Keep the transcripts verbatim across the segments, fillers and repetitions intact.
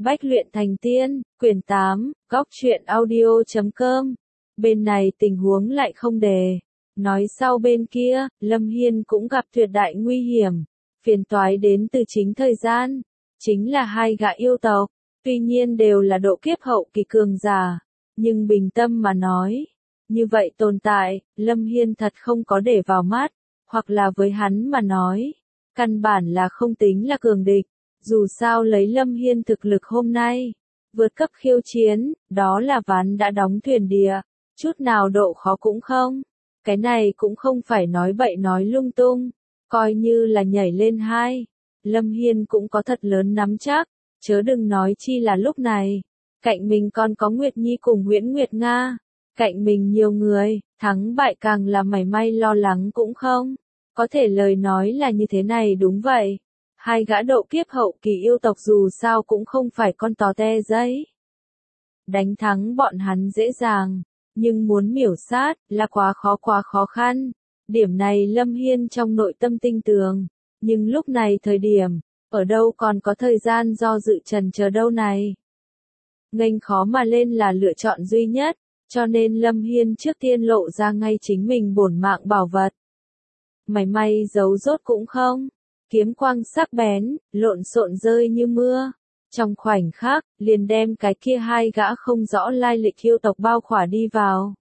Bách luyện thành tiên, quyển tám, góc truyện audio chấm com. Bên này tình huống lại không đề. Nói sau bên kia, Lâm Hiên cũng gặp tuyệt đại nguy hiểm. Phiền toái đến từ chính thời gian. Chính là hai gã yêu tộc. Tuy nhiên đều là độ kiếp hậu kỳ cường giả. Nhưng bình tâm mà nói. Như vậy tồn tại, Lâm Hiên thật không có để vào mắt. Hoặc là với hắn mà nói. Căn bản là không tính là cường địch. Dù sao lấy Lâm Hiên thực lực hôm nay, vượt cấp khiêu chiến, đó là ván đã đóng thuyền địa, chút nào độ khó cũng không. Cái này cũng không phải nói bậy nói lung tung, coi như là nhảy lên hai. Lâm Hiên cũng có thật lớn nắm chắc, chớ đừng nói chi là lúc này. Cạnh mình còn có Nguyệt Nhi cùng Huyễn Nguyệt Nga, cạnh mình nhiều người, thắng bại càng là mảy may lo lắng cũng không. Có thể lời nói là như thế này đúng vậy. Hai gã độ kiếp hậu kỳ yêu tộc dù sao cũng không phải con tò te giấy. Đánh thắng bọn hắn dễ dàng, nhưng muốn miểu sát là quá khó quá khó khăn. Điểm này Lâm Hiên trong nội tâm tinh tường, nhưng lúc này thời điểm, ở đâu còn có thời gian do dự trần chờ đâu này. Nghênh khó mà lên là lựa chọn duy nhất, cho nên Lâm Hiên trước tiên lộ ra ngay chính mình bổn mạng bảo vật. Mảy may giấu rốt cũng không. Kiếm quang sắc bén, lộn xộn rơi như mưa. Trong khoảnh khắc, liền đem cái kia hai gã không rõ lai lịch yêu tộc bao khỏa đi vào.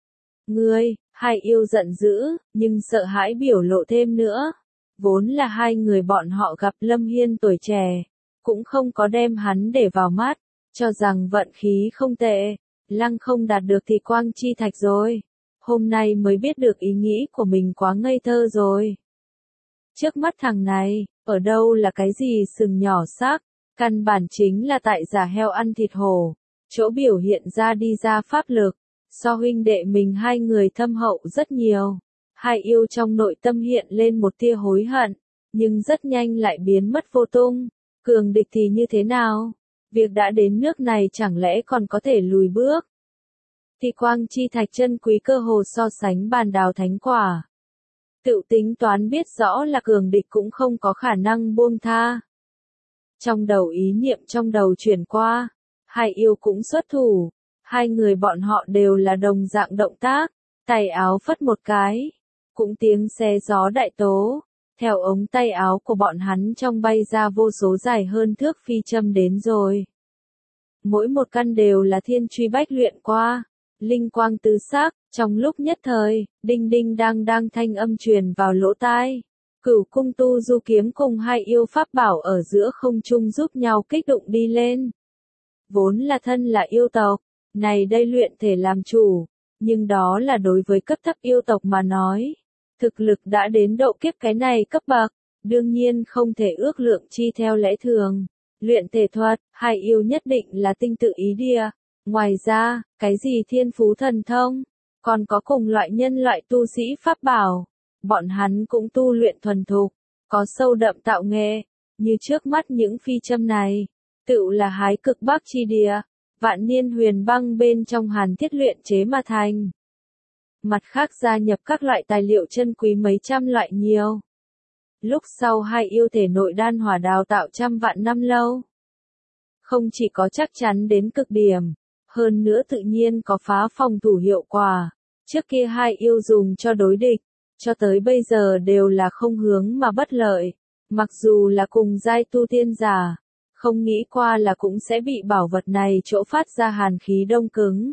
Ngươi, hai yêu giận dữ, nhưng sợ hãi biểu lộ thêm nữa. Vốn là hai người bọn họ gặp Lâm Hiên tuổi trẻ, cũng không có đem hắn để vào mắt, cho rằng vận khí không tệ, lăng không đạt được thì quang chi thạch rồi. Hôm nay mới biết được ý nghĩ của mình quá ngây thơ rồi. Trước mắt thằng này, ở đâu là cái gì sừng nhỏ xác, căn bản chính là tại giả heo ăn thịt hổ, chỗ biểu hiện ra đi ra pháp lực, so huynh đệ mình hai người thâm hậu rất nhiều. Hai yêu trong nội tâm hiện lên một tia hối hận, nhưng rất nhanh lại biến mất vô tung. Cường địch thì như thế nào? Việc đã đến nước này chẳng lẽ còn có thể lùi bước? Thì quang chi thạch chân quý cơ hồ so sánh bàn đào thánh quả. Tự tính toán biết rõ là cường địch cũng không có khả năng buông tha. Trong đầu ý niệm trong đầu chuyển qua, hai yêu cũng xuất thủ, hai người bọn họ đều là đồng dạng động tác, tay áo phất một cái, cũng tiếng xe gió đại tố, theo ống tay áo của bọn hắn trong bay ra vô số dài hơn thước phi châm đến rồi. Mỗi một căn đều là thiên truy bách luyện qua. Linh quang tứ sắc, trong lúc nhất thời, đinh đinh đang đang thanh âm truyền vào lỗ tai. Cửu cung tu du kiếm cùng hai yêu pháp bảo ở giữa không trung giúp nhau kích động đi lên. Vốn là thân là yêu tộc, này đây luyện thể làm chủ, nhưng đó là đối với cấp thấp yêu tộc mà nói. Thực lực đã đến độ kiếp cái này cấp bậc, đương nhiên không thể ước lượng chi theo lẽ thường. Luyện thể thuật, hai yêu nhất định là tinh tự ý địa. Ngoài ra, cái gì thiên phú thần thông, còn có cùng loại nhân loại tu sĩ pháp bảo, bọn hắn cũng tu luyện thuần thục, có sâu đậm tạo nghệ, như trước mắt những phi châm này, tựu là hái cực bắc chi địa, vạn niên huyền băng bên trong hàn thiết luyện chế mà thành. Mặt khác gia nhập các loại tài liệu chân quý mấy trăm loại nhiều. Lúc sau hai yêu thể nội đan hỏa đào tạo trăm vạn năm lâu. Không chỉ có chắc chắn đến cực điểm, hơn nữa tự nhiên có phá phòng thủ hiệu quả. Trước kia hai yêu dùng cho đối địch, cho tới bây giờ đều là không hướng mà bất lợi. Mặc dù là cùng giai tu tiên giả, không nghĩ qua là cũng sẽ bị bảo vật này chỗ phát ra hàn khí đông cứng.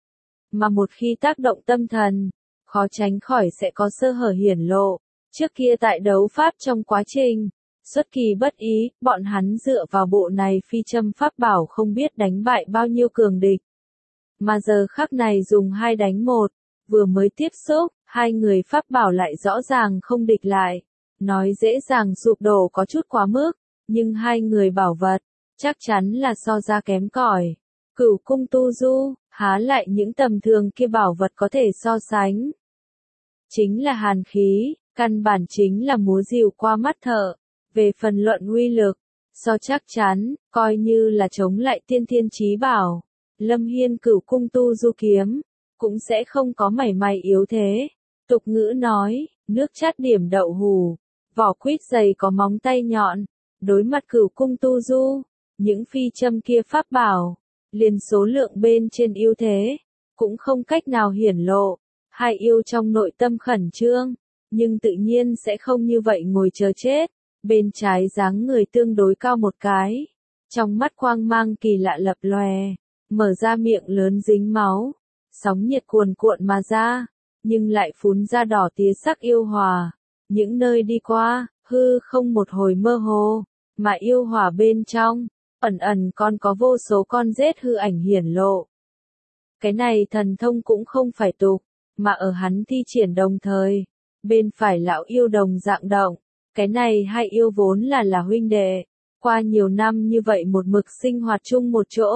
Mà một khi tác động tâm thần, khó tránh khỏi sẽ có sơ hở hiển lộ. Trước kia tại đấu pháp trong quá trình, xuất kỳ bất ý, bọn hắn dựa vào bộ này phi châm pháp bảo không biết đánh bại bao nhiêu cường địch. Mà giờ khắc này dùng hai đánh một, vừa mới tiếp xúc, hai người pháp bảo lại rõ ràng không địch lại. Nói dễ dàng sụp đổ có chút quá mức, nhưng hai người bảo vật, chắc chắn là so ra kém cỏi. Cửu cung tu du, há lại những tầm thường kia bảo vật có thể so sánh. Chính là hàn khí, căn bản chính là múa rìu qua mắt thợ. Về phần luận uy lực, so chắc chắn, coi như là chống lại tiên thiên chí bảo. Lâm Hiên cửu cung tu du kiếm, cũng sẽ không có mảy may yếu thế. Tục ngữ nói, nước chát điểm đậu hù, vỏ quýt dày có móng tay nhọn. Đối mặt cửu cung tu du, những phi châm kia pháp bảo, liền số lượng bên trên ưu thế, cũng không cách nào hiển lộ. Hai yêu trong nội tâm khẩn trương, nhưng tự nhiên sẽ không như vậy ngồi chờ chết. Bên trái dáng người tương đối cao một cái, trong mắt quang mang kỳ lạ lập lòe, mở ra miệng lớn dính máu, sóng nhiệt cuồn cuộn mà ra, nhưng lại phún ra đỏ tía sắc yêu hỏa. Những nơi đi qua, hư không một hồi mơ hồ, mà yêu hỏa bên trong, ẩn ẩn còn có vô số con rết hư ảnh hiển lộ. Cái này thần thông cũng không phải tục, mà ở hắn thi triển đồng thời, bên phải lão yêu đồng dạng động. Cái này hai yêu vốn là là huynh đệ, qua nhiều năm như vậy một mực sinh hoạt chung một chỗ.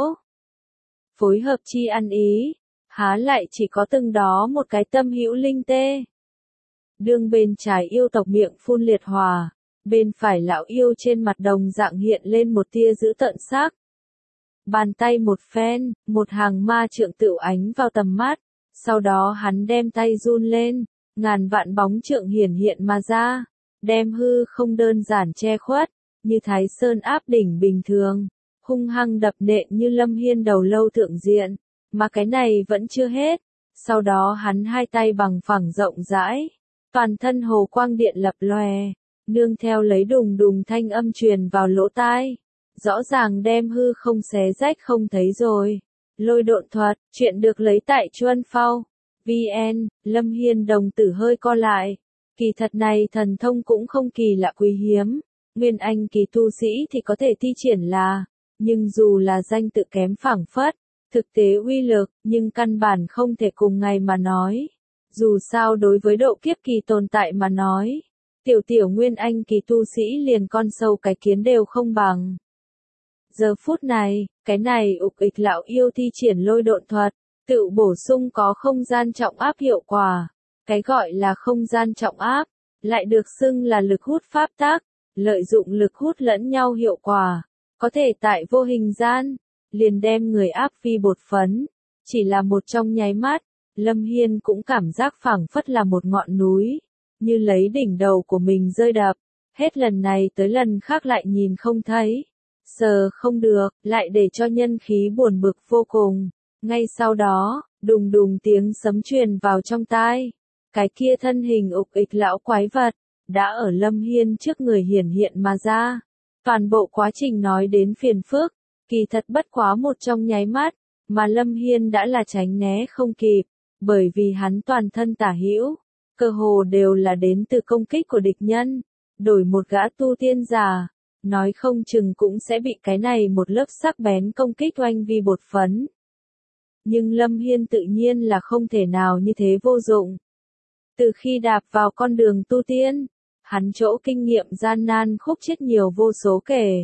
Phối hợp chi ăn ý, há lại chỉ có từng đó một cái tâm hữu linh tê. Đương bên trái yêu tộc miệng phun liệt hỏa, bên phải lão yêu trên mặt đồng dạng hiện lên một tia dữ tợn sắc. Bàn tay một phen, một hàng ma trượng tựu ánh vào tầm mắt, sau đó hắn đem tay run lên, ngàn vạn bóng trượng hiển hiện mà ra, đem hư không đơn giản che khuất, như Thái Sơn áp đỉnh bình thường, hung hăng đập nện như Lâm Hiên đầu lâu thượng diện, mà cái này vẫn chưa hết, sau đó hắn hai tay bằng phẳng rộng rãi, toàn thân hồ quang điện lập lòe, nương theo lấy đùng đùng thanh âm truyền vào lỗ tai, rõ ràng đem hư không xé rách không thấy rồi. Lôi độn thuật, chuyện được lấy tại Chuân Phao, vn, Lâm Hiên đồng tử hơi co lại. Kỳ thật này thần thông cũng không kỳ lạ quý hiếm, nguyên anh kỳ tu sĩ thì có thể thi triển là, nhưng dù là danh tự kém phảng phất, thực tế uy lực, nhưng căn bản không thể cùng ngày mà nói. Dù sao đối với độ kiếp kỳ tồn tại mà nói, tiểu tiểu nguyên anh kỳ tu sĩ liền con sâu cái kiến đều không bằng. Giờ phút này, cái này ục ịch lão yêu thi triển lôi độn thuật, tự bổ sung có không gian trọng áp hiệu quả. Cái gọi là không gian trọng áp, lại được xưng là lực hút pháp tác, lợi dụng lực hút lẫn nhau hiệu quả, có thể tại vô hình gian, liền đem người áp phi bột phấn. Chỉ là một trong nháy mắt, Lâm Hiên cũng cảm giác phảng phất là một ngọn núi, như lấy đỉnh đầu của mình rơi đập, hết lần này tới lần khác lại nhìn không thấy, sờ không được, lại để cho nhân khí buồn bực vô cùng. Ngay sau đó, đùng đùng tiếng sấm truyền vào trong tai. Cái kia thân hình ục ịch lão quái vật, đã ở Lâm Hiên trước người hiển hiện mà ra. Toàn bộ quá trình nói đến phiền phức, kỳ thật bất quá một trong nháy mắt, mà Lâm Hiên đã là tránh né không kịp, bởi vì hắn toàn thân tả hữu, cơ hồ đều là đến từ công kích của địch nhân. Đổi một gã tu tiên giả, nói không chừng cũng sẽ bị cái này một lớp sắc bén công kích oanh vi bột phấn. Nhưng Lâm Hiên tự nhiên là không thể nào như thế vô dụng. Từ khi đạp vào con đường tu tiên, hắn chỗ kinh nghiệm gian nan khúc chết nhiều vô số kể.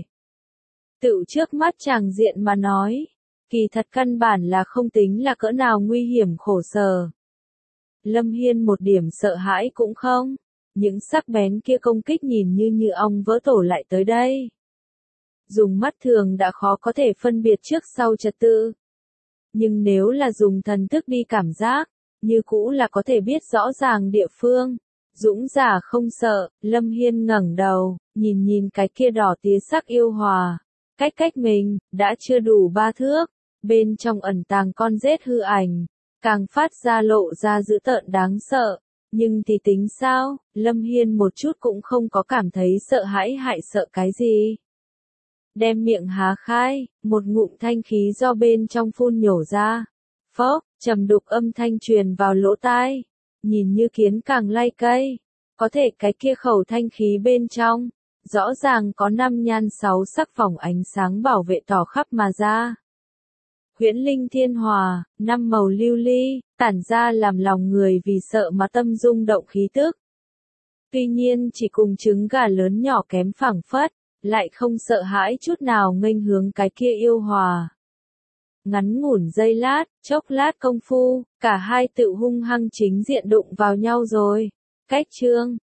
Tự trước mắt chàng diện mà nói, kỳ thật căn bản là không tính là cỡ nào nguy hiểm khổ sở. Lâm Hiên một điểm sợ hãi cũng không, những sắc bén kia công kích nhìn như như ong vỡ tổ lại tới đây. Dùng mắt thường đã khó có thể phân biệt trước sau trật tự. Nhưng nếu là dùng thần thức đi cảm giác, như cũ là có thể biết rõ ràng địa phương. Dũng giả không sợ, Lâm Hiên ngẩng đầu, nhìn nhìn cái kia đỏ tía sắc yêu hòa. Cách cách mình, đã chưa đủ ba thước, bên trong ẩn tàng con rết hư ảnh, càng phát ra lộ ra dữ tợn đáng sợ. Nhưng thì tính sao, Lâm Hiên một chút cũng không có cảm thấy sợ hãi hại sợ cái gì. Đem miệng há khai, một ngụm thanh khí do bên trong phun nhổ ra. Phốc, trầm đục âm thanh truyền vào lỗ tai, nhìn như kiến càng lay cây. Có thể cái kia khẩu thanh khí bên trong, rõ ràng có năm nhan sáu sắc vòng ánh sáng bảo vệ tỏ khắp mà ra. Huyễn linh thiên hòa, năm màu lưu ly, tản ra làm lòng người vì sợ mà tâm rung động khí tức. Tuy nhiên chỉ cùng trứng gà lớn nhỏ kém phảng phất, lại không sợ hãi chút nào nghênh hướng cái kia yêu hòa. Ngắn ngủn giây lát, chốc lát công phu, cả hai tự hung hăng chính diện đụng vào nhau rồi. Cách chương